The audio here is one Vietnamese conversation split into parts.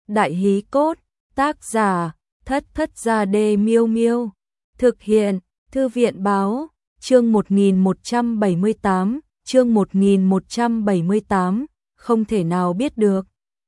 Đại hí cốt, tác giả, Thất Thất Gia Đê Miêu Miêu. Thực hiện, Thư viện báo, chương 1178, chương 1178, không thể nào biết được.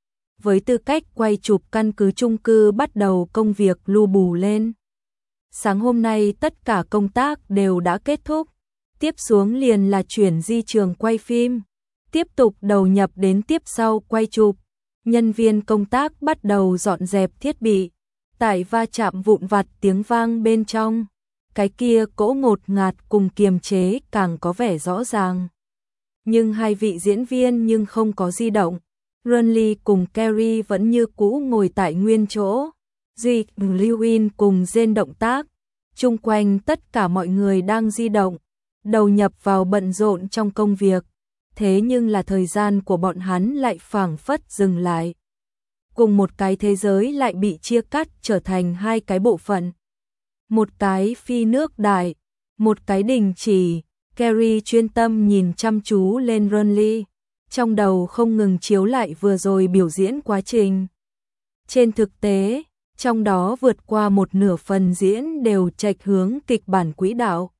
Với tư cách quay chụp căn cứ chung cư bắt đầu công việc lu bù lên. Sáng hôm nay tất cả công tác đều đã kết thúc, tiếp xuống liền là chuyển di trường quay phim, tiếp tục đầu nhập đến tiếp sau quay chụp. Nhân viên công tác bắt đầu dọn dẹp thiết bị, tại va chạm vụn vặt tiếng vang bên trong. Cái kia cỗ ngột ngạt cùng kiềm chế càng có vẻ rõ ràng. Nhưng hai vị diễn viên nhưng không có di động. Runley cùng Carrie vẫn như cũ ngồi tại nguyên chỗ. Duy, Lewin cùng Jane động tác. Chung quanh tất cả mọi người đang di động, đầu nhập vào bận rộn trong công việc. Thế nhưng là thời gian của bọn hắn lại phảng phất dừng lại. Cùng một cái thế giới lại bị chia cắt trở thành hai cái bộ phận. Một cái phi nước đại, một cái đình chỉ. Carrie chuyên tâm nhìn chăm chú lên Runley, trong đầu không ngừng chiếu lại vừa rồi biểu diễn quá trình. Trên thực tế, trong đó vượt qua một nửa phần diễn đều chệch hướng kịch bản quỹ đạo.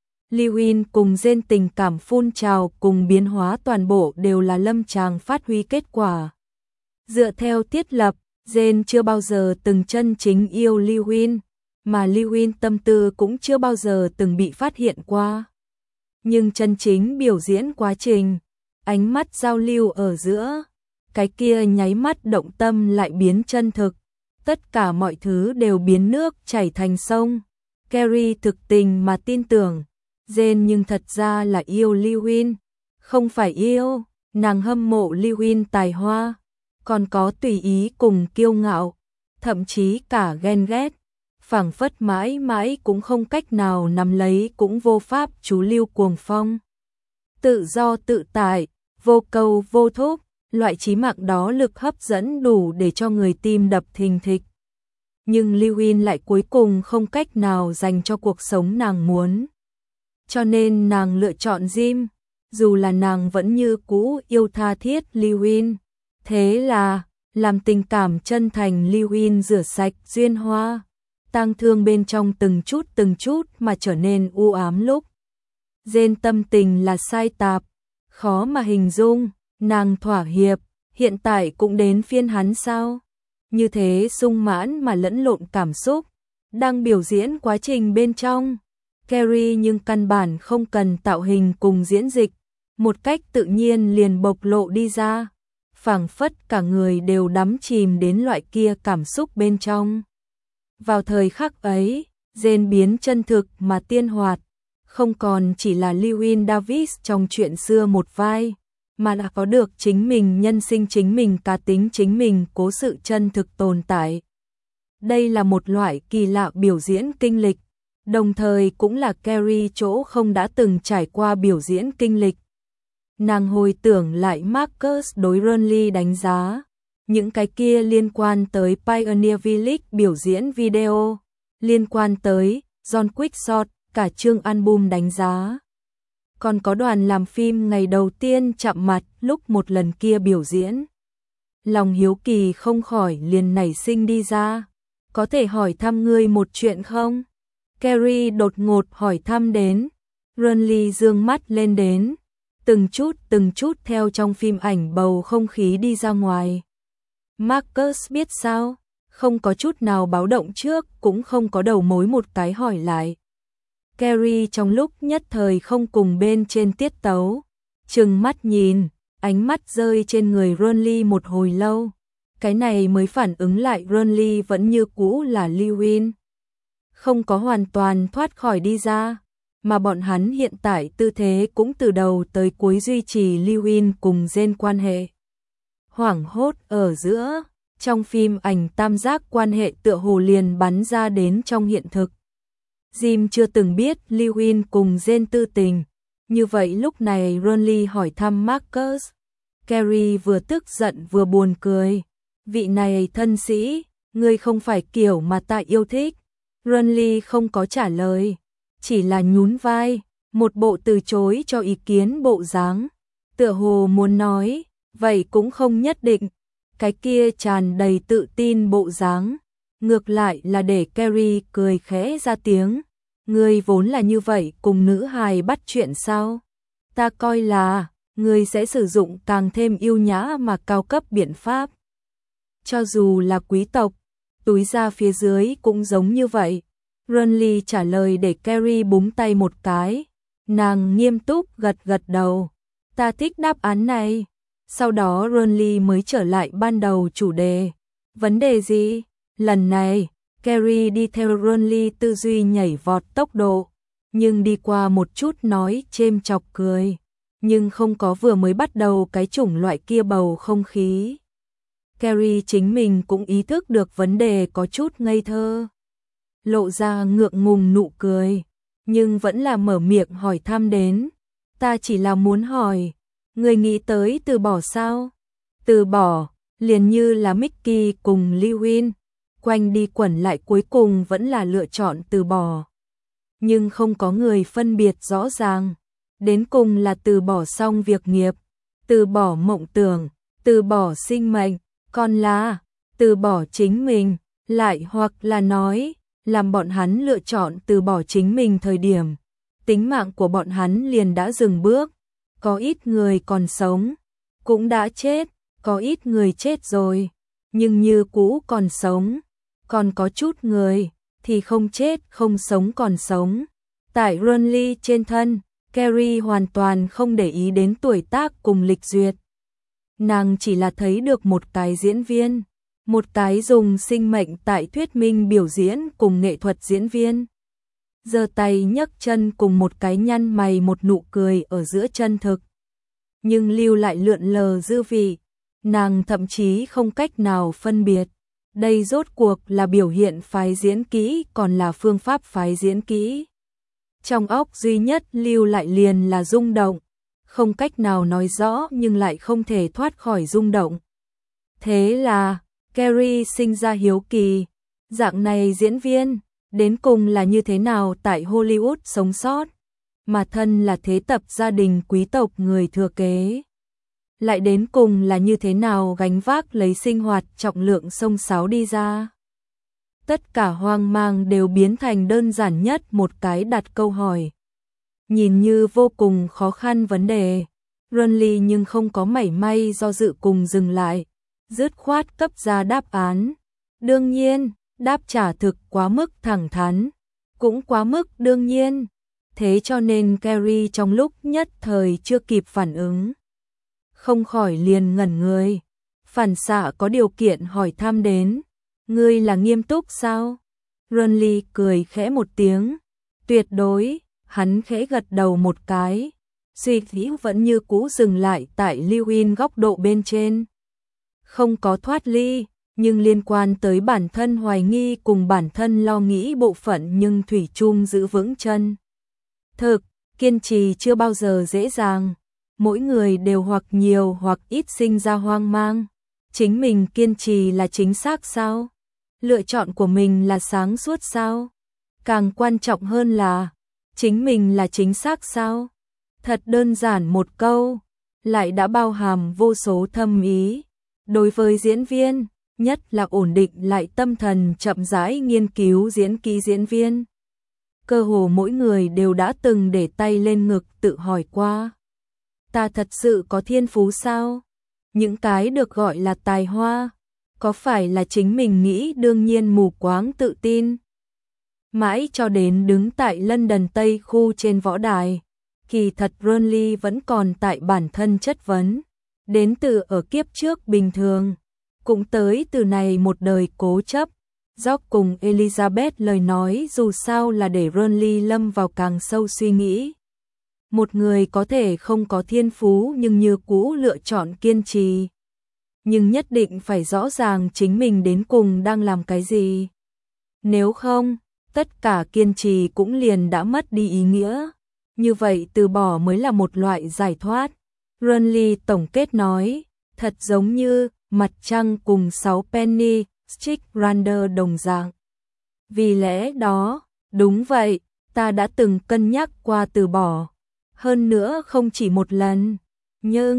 Lewin cùng Jane tình cảm phun trào cùng biến hóa toàn bộ đều là lâm tràng phát huy kết quả. Dựa theo thiết lập, Jane chưa bao giờ từng chân chính yêu Lewin, mà Lewin tâm tư cũng chưa bao giờ từng bị phát hiện qua. Nhưng chân chính biểu diễn quá trình, ánh mắt giao lưu ở giữa, cái kia nháy mắt động tâm lại biến chân thực. Tất cả mọi thứ đều biến nước chảy thành sông. Carrie thực tình mà tin tưởng Jane nhưng thật ra là yêu Lewin. Không phải yêu, nàng hâm mộ Lewin tài hoa, còn có tùy ý cùng kiêu ngạo, thậm chí cả ghen ghét. Phảng phất mãi mãi cũng không cách nào nắm lấy cũng vô pháp chú lưu cuồng phong. Tự do tự tại, vô câu vô thúc, loại trí mạng đó lực hấp dẫn đủ để cho người tim đập thình thịch. Nhưng Lewin lại cuối cùng không cách nào dành cho cuộc sống nàng muốn. Cho nên nàng lựa chọn Jim, dù là nàng vẫn như cũ yêu tha thiết Lewin. Thế là, làm tình cảm chân thành Lewin rửa sạch duyên hoa, tang thương bên trong từng chút mà trở nên u ám lúc. Jane tâm tình là sai tạp, khó mà hình dung, nàng thỏa hiệp, hiện tại cũng đến phiên hắn sao? Như thế sung mãn mà lẫn lộn cảm xúc, đang biểu diễn quá trình bên trong. Carrie nhưng căn bản không cần tạo hình cùng diễn dịch, một cách tự nhiên liền bộc lộ đi ra, phảng phất cả người đều đắm chìm đến loại kia cảm xúc bên trong. Vào thời khắc ấy, Jane biến chân thực mà tiên hoạt, không còn chỉ là Lewin Davis trong chuyện xưa một vai, mà đã có được chính mình nhân sinh chính mình cá tính chính mình cố sự chân thực tồn tại. Đây là một loại kỳ lạ biểu diễn kinh lịch, đồng thời cũng là Carrie chỗ không đã từng trải qua biểu diễn kinh lịch. Nàng hồi tưởng lại Marcus đối Runley đánh giá, những cái kia liên quan tới Pioneer Village biểu diễn video, liên quan tới John Quickshot, cả chương album đánh giá. Còn có đoàn làm phim ngày đầu tiên chạm mặt lúc một lần kia biểu diễn. Lòng hiếu kỳ không khỏi liền nảy sinh đi ra. Có thể hỏi thăm ngươi một chuyện không? Carrie đột ngột hỏi thăm đến. Runley dương mắt lên đến. Từng chút theo trong phim ảnh bầu không khí đi ra ngoài. Marcus biết sao? Không có chút nào báo động trước, cũng không có đầu mối một cái hỏi lại. Carrie trong lúc nhất thời không cùng bên trên tiết tấu, trừng mắt nhìn, ánh mắt rơi trên người Runley một hồi lâu. Cái này mới phản ứng lại Runley vẫn như cũ là Lewin. Không có hoàn toàn thoát khỏi đi ra, mà bọn hắn hiện tại tư thế cũng từ đầu tới cuối duy trì Lewin cùng Jane quan hệ. Hoảng hốt ở giữa, trong phim ảnh tam giác quan hệ tựa hồ liền bắn ra đến trong hiện thực. Jim chưa từng biết Lewin cùng Jane tư tình, như vậy lúc này Runley hỏi thăm Marcus. Carrie vừa tức giận vừa buồn cười. Vị này thân sĩ, ngươi không phải kiểu mà ta yêu thích. Runley không có trả lời, chỉ là nhún vai, một bộ từ chối cho ý kiến bộ dáng. Tựa hồ muốn nói, vậy cũng không nhất định. cái kia tràn đầy tự tin bộ dáng, ngược lại là để Carrie cười khẽ ra tiếng. Ngươi vốn là như vậy cùng nữ hài bắt chuyện sao? Ta coi là ngươi sẽ sử dụng càng thêm yêu nhã mà cao cấp biện pháp. Cho dù là quý tộc, túi ra phía dưới cũng giống như vậy. Renly trả lời để Carrie búng tay một cái. Nàng nghiêm túc gật gật đầu. Ta thích đáp án này. Sau đó Renly mới trở lại ban đầu chủ đề. Vấn đề gì? Lần này, Carrie đi theo Renly tư duy nhảy vọt tốc độ, nhưng đi qua một chút nói chêm chọc cười, nhưng không có vừa mới bắt đầu cái chủng loại kia bầu không khí. Carrie chính mình cũng ý thức được vấn đề có chút ngây thơ, lộ ra ngượng ngùng nụ cười, nhưng vẫn là mở miệng hỏi thăm đến. Ta chỉ là muốn hỏi, người nghĩ tới từ bỏ sao? Từ bỏ, liền như là Mickey cùng Lewin, quanh đi quẩn lại cuối cùng vẫn là lựa chọn từ bỏ. Nhưng không có người phân biệt rõ ràng, đến cùng là từ bỏ xong việc nghiệp, từ bỏ mộng tưởng, từ bỏ sinh mệnh, còn là từ bỏ chính mình, lại hoặc là nói, làm bọn hắn lựa chọn từ bỏ chính mình thời điểm, tính mạng của bọn hắn liền đã dừng bước. Có ít người còn sống, cũng đã chết, có ít người chết rồi, nhưng như cũ còn sống, còn có chút người thì không chết không sống còn sống. Tại Renly trên thân, Carrie hoàn toàn không để ý đến tuổi tác cùng lịch duyệt. Nàng chỉ là thấy được một cái diễn viên, một cái dùng sinh mệnh tại thuyết minh biểu diễn cùng nghệ thuật diễn viên. Giơ tay nhấc chân cùng một cái nhăn mày một nụ cười ở giữa chân thực. Nhưng lưu lại lượn lờ dư vị, nàng thậm chí không cách nào phân biệt. Đây rốt cuộc là biểu hiện phái diễn kỹ còn là phương pháp phái diễn kỹ. Trong óc duy nhất lưu lại liền là rung động, không cách nào nói rõ nhưng lại không thể thoát khỏi rung động. Thế là, Carrie sinh ra hiếu kỳ, dạng này diễn viên, đến cùng là như thế nào tại Hollywood sống sót, mà thân là thế tập gia đình quý tộc người thừa kế. Lại đến cùng là như thế nào gánh vác lấy sinh hoạt trọng lượng xông xáo đi ra. Tất cả hoang mang đều biến thành đơn giản nhất một cái đặt câu hỏi. Nhìn như vô cùng khó khăn vấn đề, Renly nhưng không có mảy may do dự cùng dừng lại, dứt khoát cấp ra đáp án. Đương nhiên, đáp trả thực quá mức thẳng thắn, cũng quá mức đương nhiên. Thế cho nên Carrie trong lúc nhất thời chưa kịp phản ứng, không khỏi liền ngẩn người, phản xạ có điều kiện hỏi thăm đến. Ngươi là nghiêm túc sao? Renly cười khẽ một tiếng. Tuyệt đối, hắn khẽ gật đầu một cái. Suy nghĩ vẫn như cũ dừng lại tại Lewin góc độ bên trên. Không có thoát ly, nhưng liên quan tới bản thân hoài nghi cùng bản thân lo nghĩ bộ phận nhưng thủy chung giữ vững chân. Thực, kiên trì chưa bao giờ dễ dàng. Mỗi người đều hoặc nhiều hoặc ít sinh ra hoang mang. Chính mình kiên trì là chính xác sao? Lựa chọn của mình là sáng suốt sao? Càng quan trọng hơn là, chính mình là chính xác sao? Thật đơn giản một câu, lại đã bao hàm vô số thâm ý. Đối với diễn viên, nhất là ổn định lại tâm thần chậm rãi nghiên cứu diễn kỹ diễn viên. Cơ hồ mỗi người đều đã từng để tay lên ngực tự hỏi qua. Ta thật sự có thiên phú sao? Những cái được gọi là tài hoa, có phải là chính mình nghĩ đương nhiên mù quáng tự tin? Mãi cho đến đứng tại London Tây khu trên võ đài, kỳ thật Renly vẫn còn tại bản thân chất vấn, đến từ ở kiếp trước bình thường, cũng tới từ này một đời cố chấp. George cùng Elizabeth lời nói dù sao là để Renly lâm vào càng sâu suy nghĩ. Một người có thể không có thiên phú nhưng như cũ lựa chọn kiên trì. Nhưng nhất định phải rõ ràng chính mình đến cùng đang làm cái gì. Nếu không, tất cả kiên trì cũng liền đã mất đi ý nghĩa. Như vậy từ bỏ mới là một loại giải thoát. Renly tổng kết nói, thật giống như mặt trăng cùng 6 penny, Strikrander đồng dạng. Vì lẽ đó, đúng vậy, ta đã từng cân nhắc qua từ bỏ. Hơn nữa không chỉ một lần. Nhưng,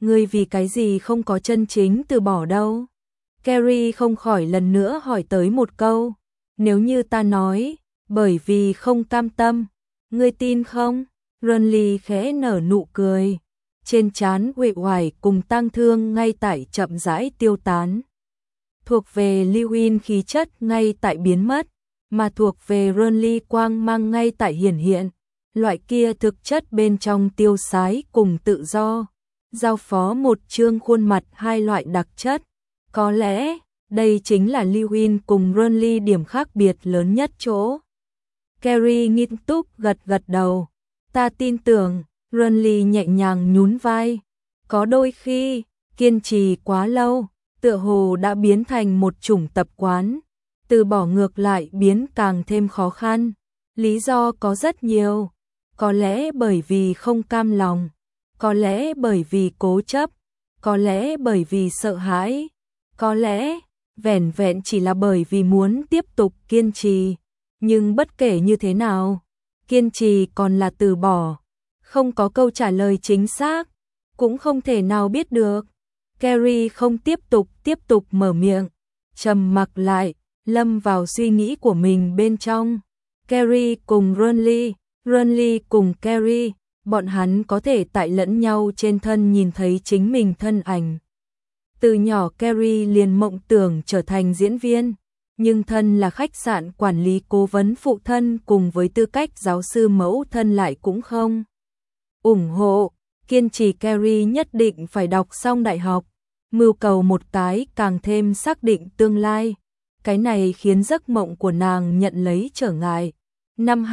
ngươi vì cái gì không có chân chính từ bỏ đâu? Carrie không khỏi lần nữa hỏi tới một câu, nếu như ta nói, bởi vì không cam tâm, ngươi tin không? Renly khẽ nở nụ cười, trên trán uể oải cùng tang thương ngay tại chậm rãi tiêu tán. Thuộc về Lewin khí chất ngay tại biến mất, mà thuộc về Renly quang mang ngay tại hiển hiện, loại kia thực chất bên trong tiêu sái cùng tự do, giao phó một chương khuôn mặt hai loại đặc chất. Có lẽ, đây chính là Lewin cùng Renly điểm khác biệt lớn nhất chỗ. Carrie nghiêm túc gật gật đầu. Ta tin tưởng, Renly nhẹ nhàng nhún vai. Có đôi khi, kiên trì quá lâu, tựa hồ đã biến thành một chủng tập quán. Từ bỏ ngược lại biến càng thêm khó khăn. Lý do có rất nhiều. Có lẽ bởi vì không cam lòng. Có lẽ bởi vì cố chấp. Có lẽ bởi vì sợ hãi. Có lẽ, vẻn vẹn chỉ là bởi vì muốn tiếp tục kiên trì. Nhưng bất kể như thế nào, kiên trì còn là từ bỏ. Không có câu trả lời chính xác, cũng không thể nào biết được. Carrie không tiếp tục mở miệng, trầm mặc lại, lâm vào suy nghĩ của mình bên trong. Carrie cùng Renly, Renly cùng Carrie, bọn hắn có thể tại lẫn nhau trên thân nhìn thấy chính mình thân ảnh. Từ nhỏ Carrie liền mộng tưởng trở thành diễn viên, nhưng thân là khách sạn quản lý cố vấn phụ thân cùng với tư cách giáo sư mẫu thân lại cũng không ủng hộ. Kiên trì Carrie nhất định phải đọc xong đại học, mưu cầu một cái càng thêm xác định tương lai. Cái này khiến giấc mộng của nàng nhận lấy trở ngại. Năm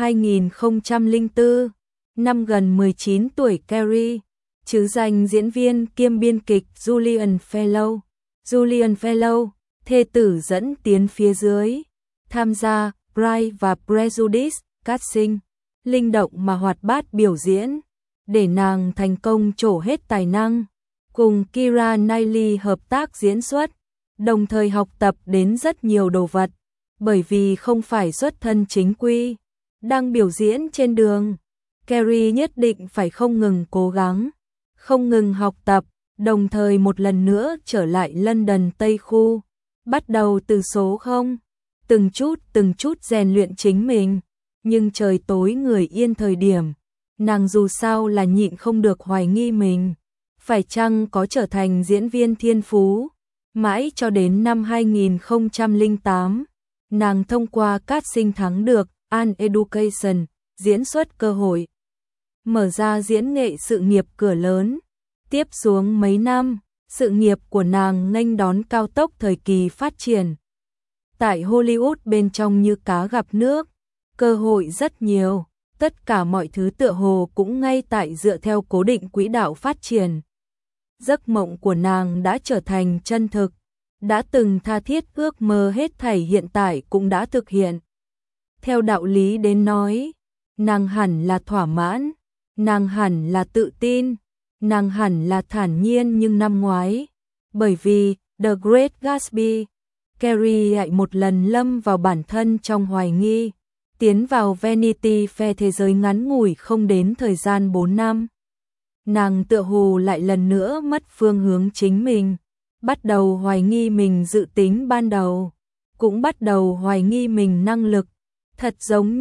2004, năm gần 19 tuổi Carrie, chứ danh diễn viên kiêm biên kịch Julian Fellow. Julian Fellow, thê tử dẫn tiến phía dưới, tham gia Pride và Prejudice casting, linh động mà hoạt bát biểu diễn, để nàng thành công trổ hết tài năng, cùng Keira Knightley hợp tác diễn xuất, đồng thời học tập đến rất nhiều đồ vật, bởi vì không phải xuất thân chính quy, đang biểu diễn trên đường, Carrie nhất định phải không ngừng cố gắng, không ngừng học tập, đồng thời một lần nữa trở lại London Tây Khu, bắt đầu từ số 0, từng chút rèn luyện chính mình, nhưng trời tối người yên thời điểm, nàng dù sao là nhịn không được hoài nghi mình, phải chăng có trở thành diễn viên thiên phú, mãi cho đến năm 2008, nàng thông qua casting thắng được An Education, diễn xuất cơ hội, mở ra diễn nghệ sự nghiệp cửa lớn. Tiếp xuống mấy năm, sự nghiệp của nàng nghênh đón cao tốc thời kỳ phát triển. Tại Hollywood bên trong như cá gặp nước, cơ hội rất nhiều, tất cả mọi thứ tựa hồ cũng ngay tại dựa theo cố định quỹ đạo phát triển. Giấc mộng của nàng đã trở thành chân thực, đã từng tha thiết ước mơ hết thảy hiện tại cũng đã thực hiện. Theo đạo lý đến nói, nàng hẳn là thỏa mãn, nàng hẳn là tự tin, nàng hẳn là thản nhiên, nhưng năm ngoái, bởi vì The Great Gatsby, Carrie lại một lần lâm vào bản thân trong hoài nghi, tiến vào Vanity Fair thế giới ngắn ngủi không đến thời gian 4 năm. Nàng tựa hồ lại lần nữa mất phương hướng chính mình, bắt đầu hoài nghi mình dự tính ban đầu, cũng bắt đầu hoài nghi mình năng lực, thật giống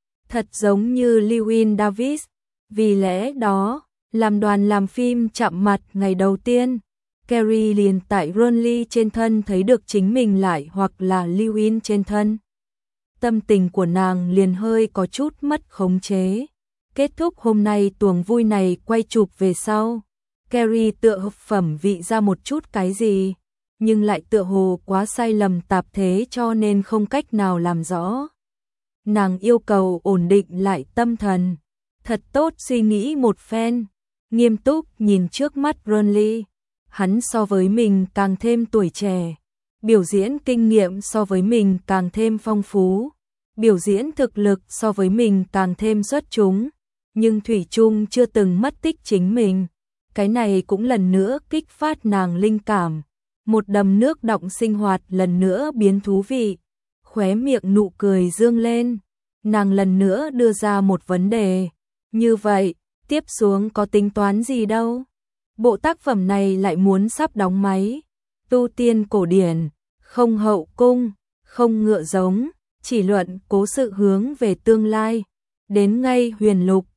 như Llewyn Davis. Vì lẽ đó, làm đoàn làm phim chạm mặt ngày đầu tiên, Carrie liền tại Renly trên thân thấy được chính mình lại hoặc là Llewyn trên thân. Tâm tình của nàng liền hơi có chút mất khống chế. Kết thúc hôm nay tuồng vui này quay chụp về sau, Carrie tựa phẩm vị ra một chút cái gì, nhưng lại tựa hồ quá sai lầm tạp thế cho nên không cách nào làm rõ. Nàng yêu cầu ổn định lại tâm thần, thật tốt suy nghĩ một phen, nghiêm túc nhìn trước mắt Renly. Hắn so với mình càng thêm tuổi trẻ, biểu diễn kinh nghiệm so với mình càng thêm phong phú, biểu diễn thực lực so với mình càng thêm xuất chúng, nhưng thủy chung chưa từng mất tích chính mình. Cái này cũng lần nữa kích phát nàng linh cảm, một đầm nước đọng sinh hoạt lần nữa biến thú vị, khóe miệng nụ cười dương lên, nàng lần nữa đưa ra một vấn đề, như vậy, tiếp xuống có tính toán gì đâu? Bộ tác phẩm này lại muốn sắp đóng máy. Tu tiên cổ điển, không hậu cung, không ngựa giống, chỉ luận cố sự hướng về tương lai. Đến ngay huyền lục,